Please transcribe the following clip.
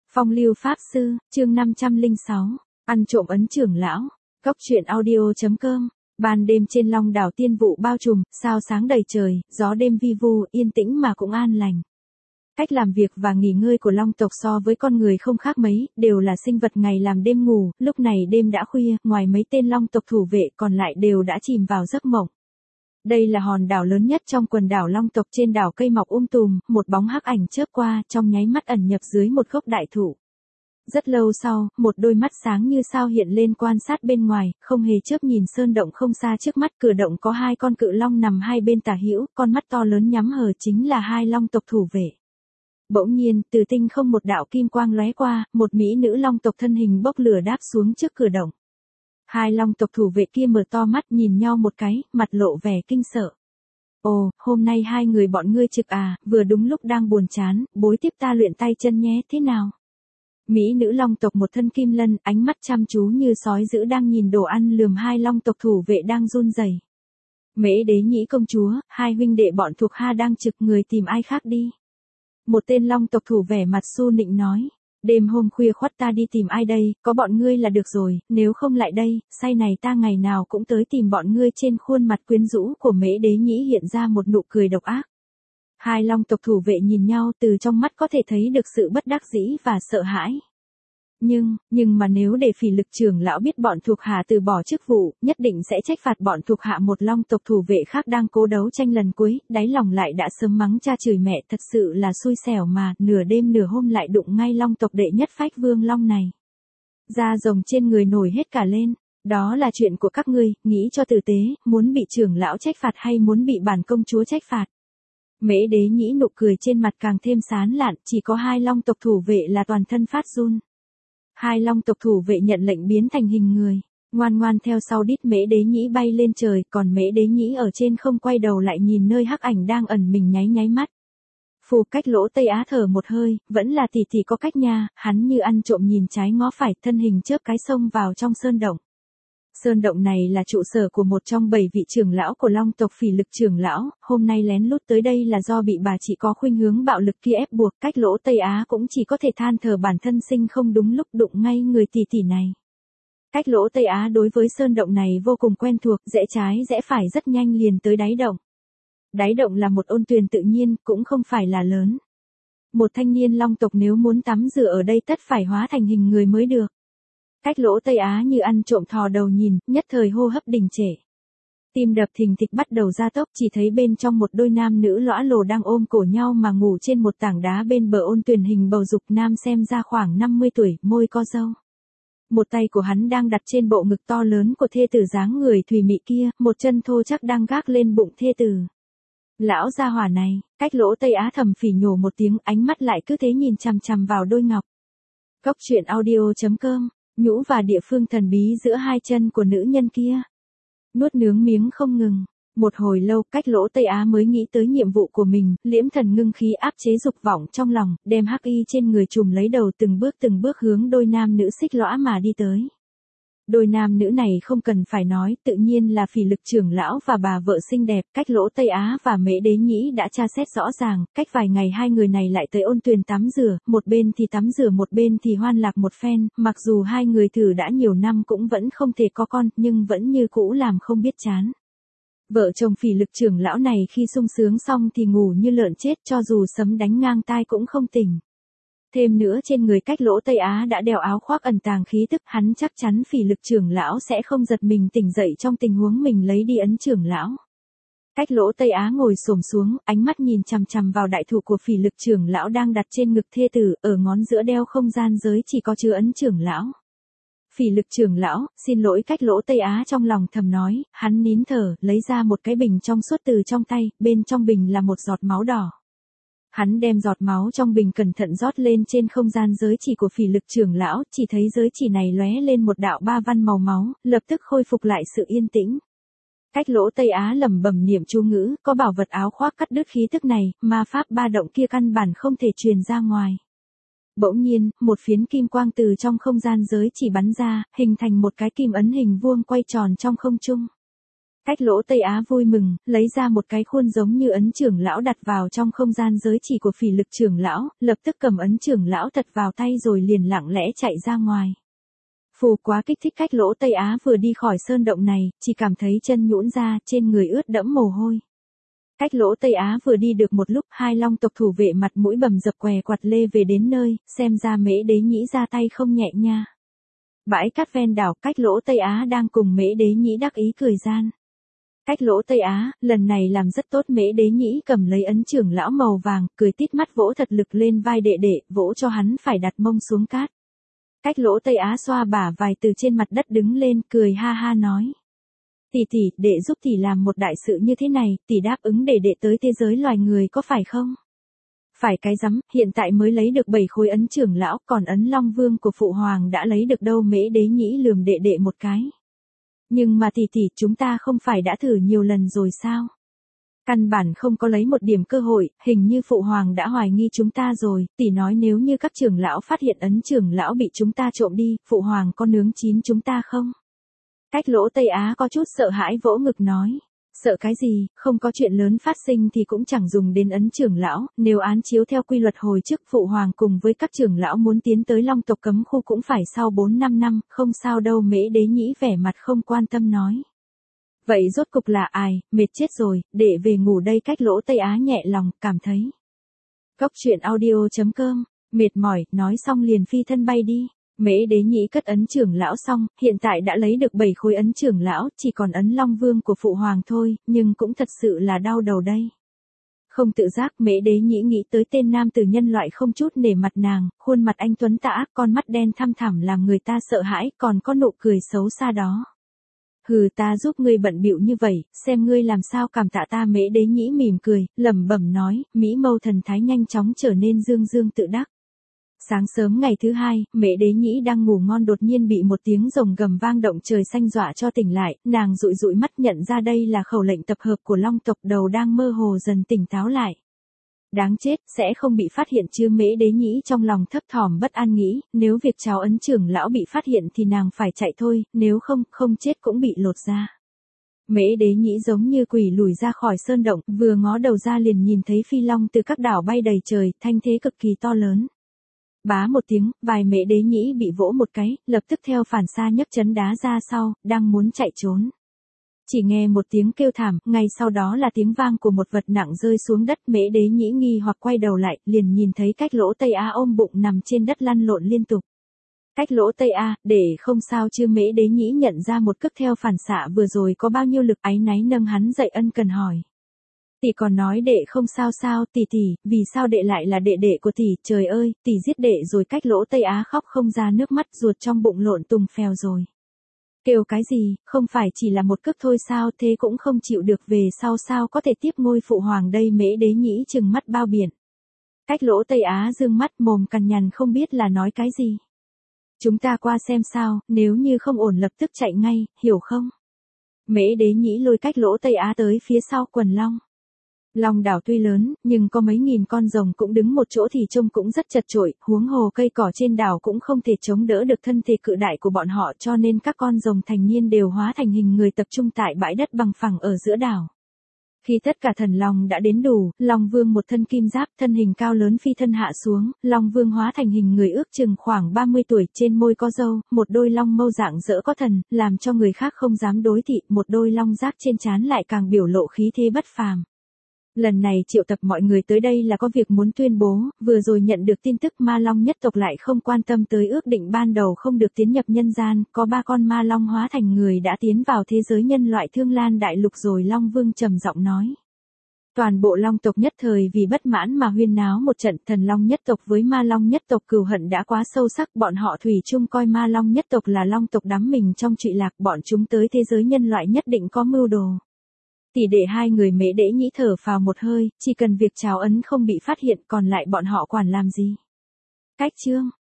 Phong lưu Pháp Sư, chương 506, ăn trộm ấn trưởng lão, Cốc truyện audio.com, ban đêm trên Long đảo tiên vụ bao trùm, sao sáng đầy trời, gió đêm vi vu, yên tĩnh mà cũng an lành. Cách làm việc và nghỉ ngơi của Long tộc so với con người không khác mấy, đều là sinh vật ngày làm đêm ngủ, lúc này đêm đã khuya, ngoài mấy tên Long tộc thủ vệ còn lại đều đã chìm vào giấc mộng. Đây là hòn đảo lớn nhất trong quần đảo Long tộc, trên đảo cây mọc tùm, một bóng hắc ảnh chớp qua, trong nháy mắt ẩn nhập dưới một gốc đại thụ. Rất lâu sau, một đôi mắt sáng như sao hiện lên quan sát bên ngoài, không hề chớp nhìn sơn động không xa trước mắt. Cửa động có hai con cự long nằm hai bên tả hữu, con mắt to lớn nhắm hờ chính là hai Long tộc thủ vệ. Bỗng nhiên, từ tinh không một đạo kim quang lóe qua, một mỹ nữ Long tộc thân hình bốc lửa đáp xuống trước cửa động. Hai Long tộc thủ vệ kia mở to mắt nhìn nhau một cái, mặt lộ vẻ kinh sợ. Ồ, hôm nay hai người bọn ngươi trực à, vừa đúng lúc đang buồn chán, bối tiếp ta luyện tay chân nhé, thế nào? Mỹ nữ Long tộc một thân kim lân, ánh mắt chăm chú như sói dữ đang nhìn đồ ăn lườm hai Long tộc thủ vệ đang run rẩy. Mễ Đế Nhĩ công chúa, hai huynh đệ bọn thuộc Ha đang trực, người tìm ai khác đi. Một tên Long tộc thủ vẻ mặt su nịnh nói. Đêm hôm khuya khoắt ta đi tìm ai đây, có bọn ngươi là được rồi, nếu không lại đây, say này ta ngày nào cũng tới tìm bọn ngươi. Trên khuôn mặt quyến rũ của Mễ Đế Nhĩ hiện ra một nụ cười độc ác. Hai Long tộc thủ vệ nhìn nhau, từ trong mắt có thể thấy được sự bất đắc dĩ và sợ hãi. Nhưng mà nếu để Phỉ Lực trưởng lão biết bọn thuộc hạ từ bỏ chức vụ, nhất định sẽ trách phạt bọn thuộc hạ một Long tộc thủ vệ khác đang cố đấu tranh lần cuối, đáy lòng lại đã sớm mắng cha chửi mẹ, thật sự là xui xẻo mà, nửa đêm nửa hôm lại đụng ngay Long tộc đệ nhất phách vương Long này. Da rồng trên người nổi hết cả lên, đó là chuyện của các ngươi, nghĩ cho tử tế, muốn bị trưởng lão trách phạt hay muốn bị bản công chúa trách phạt. Mễ Đế Nhĩ nụ cười trên mặt càng thêm sán lạn, chỉ có hai Long tộc thủ vệ là toàn thân phát run. Hai Long tộc thủ vệ nhận lệnh biến thành hình người, ngoan ngoan theo sau đít Mễ Đế Nhĩ bay lên trời, còn Mễ Đế Nhĩ ở trên không quay đầu lại nhìn nơi hắc ảnh đang ẩn mình nháy mắt. Phù Cách Lỗ Tây Á thở một hơi, vẫn là tỷ tỷ có cách nha, hắn như ăn trộm nhìn trái ngó phải, thân hình chớp cái xông vào trong sơn động. Sơn động này là trụ sở của một trong 7 vị trưởng lão của Long tộc Phỉ Lực trưởng lão, hôm nay lén lút tới đây là do bị bà chị có khuynh hướng bạo lực kia ép buộc. Cách Lỗ Tây Á cũng chỉ có thể than thở bản thân sinh không đúng lúc, đụng ngay người tỷ tỷ này. Cách Lỗ Tây Á đối với sơn động này vô cùng quen thuộc, rẽ trái rẽ phải rất nhanh liền tới đáy động. Đáy động là một ôn tuyền tự nhiên, cũng không phải là lớn. Một thanh niên Long tộc nếu muốn tắm rửa ở đây tất phải hóa thành hình người mới được. Cách Lỗ Tây Á như ăn trộm thò đầu nhìn, nhất thời hô hấp đình trệ. Tim đập thình thịch bắt đầu gia tốc, chỉ thấy bên trong một đôi nam nữ lõa lồ đang ôm cổ nhau mà ngủ trên một tảng đá bên bờ ôn tuyền hình bầu dục. Nam xem ra khoảng 50 tuổi, môi co râu. Một tay của hắn đang đặt trên bộ ngực to lớn của thê tử dáng người thùy mị kia, một chân thô chắc đang gác lên bụng thê tử. Lão gia hỏa này, Cách Lỗ Tây Á thầm phỉ nhổ một tiếng, ánh mắt lại cứ thế nhìn chằm chằm vào đôi ngọc. Cốc truyện audio.com, nhũ và địa phương thần bí giữa hai chân của nữ nhân kia. Nuốt nướng miếng không ngừng. Một hồi lâu, Cách Lỗ Tây Á mới nghĩ tới nhiệm vụ của mình, liễm thần ngưng khí áp chế dục vọng trong lòng, đem hắc y trên người trùm lấy đầu, từng bước hướng đôi nam nữ xích lõa mà đi tới. Đôi nam nữ này không cần phải nói, tự nhiên là Phỉ Lực trưởng lão và bà vợ xinh đẹp. Cách Lỗ Tây Á và Mễ Đế Nhĩ đã tra xét rõ ràng, cách vài ngày hai người này lại tới ôn tuyền tắm rửa, một bên thì tắm rửa một bên thì hoan lạc một phen, mặc dù hai người thử đã nhiều năm cũng vẫn không thể có con, nhưng vẫn như cũ làm không biết chán. Vợ chồng Phỉ Lực trưởng lão này khi sung sướng xong thì ngủ như lợn chết, cho dù sấm đánh ngang tai cũng không tỉnh. Thêm nữa trên người Cách Lỗ Tây Á đã đeo áo khoác ẩn tàng khí tức, hắn chắc chắn Phỉ Lực trưởng lão sẽ không giật mình tỉnh dậy trong tình huống mình lấy đi ấn trưởng lão. Cách Lỗ Tây Á ngồi xổm xuống, ánh mắt nhìn chằm chằm vào đại thụ của Phỉ Lực trưởng lão đang đặt trên ngực thê tử, ở ngón giữa đeo không gian giới chỉ có chứa ấn trưởng lão. Phỉ Lực trưởng lão, xin lỗi. Cách Lỗ Tây Á trong lòng thầm nói, hắn nín thở, lấy ra một cái bình trong suốt từ trong tay, bên trong bình là một giọt máu đỏ. Hắn đem giọt máu trong bình cẩn thận rót lên trên không gian giới chỉ của Phỉ Lực trưởng lão, chỉ thấy giới chỉ này lóe lên một đạo ba văn màu máu, lập tức khôi phục lại sự yên tĩnh. Cách Lỗ Tây Á lẩm bẩm niệm chú ngữ, có bảo vật áo khoác cắt đứt khí tức này, ma pháp ba động kia căn bản không thể truyền ra ngoài. Bỗng nhiên, một phiến kim quang từ trong không gian giới chỉ bắn ra, hình thành một cái kim ấn hình vuông quay tròn trong không trung. Cách Lỗ Tây Á vui mừng, lấy ra một cái khuôn giống như ấn trưởng lão đặt vào trong không gian giới chỉ của Phỉ Lực trưởng lão, lập tức cầm ấn trưởng lão thật vào tay rồi liền lặng lẽ chạy ra ngoài. Phù quá kích thích. Cách Lỗ Tây Á vừa đi khỏi sơn động này, chỉ cảm thấy chân nhũn ra, trên người ướt đẫm mồ hôi. Cách Lỗ Tây Á vừa đi được một lúc, hai long tộc thủ vệ mặt mũi bầm dập què quặt lê về đến nơi, xem ra Mễ Đế Nhĩ ra tay không nhẹ nha. Bãi cát ven đảo, Cách Lỗ Tây Á đang cùng Mễ Đế Nhĩ đắc ý cười gian. Cách Lỗ Tây Á, lần này làm rất tốt. Mễ Đế Nhĩ cầm lấy ấn trưởng lão màu vàng, cười tít mắt vỗ thật lực lên vai đệ đệ, vỗ cho hắn phải đặt mông xuống cát. Cách Lỗ Tây Á xoa bả vai từ trên mặt đất đứng lên, cười ha ha nói. Tỷ tỷ, đệ giúp tỷ làm một đại sự như thế này, tỷ đáp ứng để đệ tới thế giới loài người có phải không? Phải cái rắm, hiện tại mới lấy được 7 khối ấn trưởng lão, còn ấn Long Vương của Phụ Hoàng đã lấy được đâu? Mễ Đế Nhĩ lườm đệ đệ một cái. Nhưng mà tỷ tỷ, chúng ta không phải đã thử nhiều lần rồi sao? Căn bản không có lấy một điểm cơ hội, hình như Phụ Hoàng đã hoài nghi chúng ta rồi, tỷ nói nếu như các trưởng lão phát hiện ấn trưởng lão bị chúng ta trộm đi, Phụ Hoàng có nướng chín chúng ta không? Cách Lỗ Tây Á có chút sợ hãi vỗ ngực nói. Sợ cái gì, không có chuyện lớn phát sinh thì cũng chẳng dùng đến ấn trưởng lão, nếu án chiếu theo quy luật hồi trước Phụ Hoàng cùng với các trưởng lão muốn tiến tới Long tộc cấm khu cũng phải sau 4-5 năm, không sao đâu. Mễ Đế Nhĩ vẻ mặt không quan tâm nói. Vậy rốt cục là ai, mệt chết rồi, để về ngủ đây. Cách Lỗ Tây Á nhẹ lòng, cảm thấy. Góc truyện audio.com, mệt mỏi, nói xong liền phi thân bay đi. Mễ Đế Nhĩ cất ấn trưởng lão xong, hiện tại đã lấy được 7 khối ấn trưởng lão, chỉ còn ấn Long Vương của Phụ Hoàng thôi, nhưng cũng thật sự là đau đầu đây. Không tự giác, Mễ Đế Nhĩ nghĩ tới tên nam tử nhân loại không chút nể mặt nàng, khuôn mặt anh tuấn tả, con mắt đen thăm thẳm làm người ta sợ hãi, còn có nụ cười xấu xa đó. Hừ, ta giúp ngươi bận bịu như vậy, xem ngươi làm sao cảm tạ ta. Mễ Đế Nhĩ mỉm cười, lẩm bẩm nói, mỹ mâu thần thái nhanh chóng trở nên dương dương tự đắc. Sáng sớm ngày thứ hai, Mễ Đế Nhĩ đang ngủ ngon đột nhiên bị một tiếng rồng gầm vang động trời xanh dọa cho tỉnh lại, nàng dụi dụi mắt nhận ra đây là khẩu lệnh tập hợp của Long tộc, đầu đang mơ hồ dần tỉnh táo lại. Đáng chết, sẽ không bị phát hiện chứ? Mễ Đế Nhĩ trong lòng thấp thỏm bất an nghĩ, nếu việc cháu ấn trưởng lão bị phát hiện thì nàng phải chạy thôi, nếu không chết cũng bị lột ra. Mễ Đế Nhĩ giống như quỷ lùi ra khỏi sơn động, vừa ngó đầu ra liền nhìn thấy phi long từ các đảo bay đầy trời, thanh thế cực kỳ to lớn. Bá một tiếng, vai Mễ Đế Nhĩ bị vỗ một cái, lập tức theo phản xạ nhấc chân đá ra sau, đang muốn chạy trốn. Chỉ nghe một tiếng kêu thảm, ngay sau đó là tiếng vang của một vật nặng rơi xuống đất. Mễ Đế Nhĩ nghi hoặc quay đầu lại, liền nhìn thấy Cách Lỗ Tây Á ôm bụng nằm trên đất lăn lộn liên tục. Cách Lỗ Tây Á, để không sao chứ? Mễ Đế Nhĩ nhận ra một cước theo phản xạ vừa rồi có bao nhiêu lực, áy náy nâng hắn dậy ân cần hỏi. Tỷ còn nói đệ không sao sao? Tỷ, vì sao đệ lại là đệ đệ của tỷ? Trời ơi, tỷ giết đệ rồi. Cách Lỗ Tây Á khóc không ra nước mắt, ruột trong bụng lộn tùng phèo rồi. Kêu cái gì, không phải chỉ là một cước thôi sao? Thế cũng không chịu được về sau sao có thể tiếp ngôi Phụ Hoàng đây? Mễ Đế Nhĩ trừng mắt bao biển. Cách Lỗ Tây Á dương mắt mồm cằn nhằn không biết là nói cái gì. Chúng ta qua xem sao, nếu như không ổn lập tức chạy ngay, hiểu không? Mễ Đế Nhĩ lôi Cách Lỗ Tây Á tới phía sau quần long. Long đảo tuy lớn, nhưng có mấy nghìn con rồng cũng đứng một chỗ thì trông cũng rất chật chội, huống hồ cây cỏ trên đảo cũng không thể chống đỡ được thân thể cự đại của bọn họ, cho nên các con rồng thành niên đều hóa thành hình người tập trung tại bãi đất bằng phẳng ở giữa đảo. Khi tất cả thần long đã đến đủ, Long Vương một thân kim giáp, thân hình cao lớn phi thân hạ xuống, Long Vương hóa thành hình người ước chừng khoảng 30 tuổi, trên môi có râu, một đôi long mâu rạng rỡ có thần, làm cho người khác không dám đối thị, một đôi long giác trên trán lại càng biểu lộ khí thế bất phàm. Lần này triệu tập mọi người tới đây là có việc muốn tuyên bố, vừa rồi nhận được tin tức ma long nhất tộc lại không quan tâm tới ước định ban đầu không được tiến nhập nhân gian, có 3 con ma long hóa thành người đã tiến vào thế giới nhân loại Thương Lan đại lục rồi. Long Vương trầm giọng nói. Toàn bộ long tộc nhất thời vì bất mãn mà huyên náo một trận, thần long nhất tộc với ma long nhất tộc cừu hận đã quá sâu sắc, bọn họ thủy chung coi ma long nhất tộc là long tộc đắm mình trong trụy lạc, bọn chúng tới thế giới nhân loại nhất định có mưu đồ. Tỷ đệ hai người Mễ Đế Nhĩ thở phào một hơi, chỉ cần việc tráo ấn không bị phát hiện, còn lại bọn họ quản làm gì. Cách chương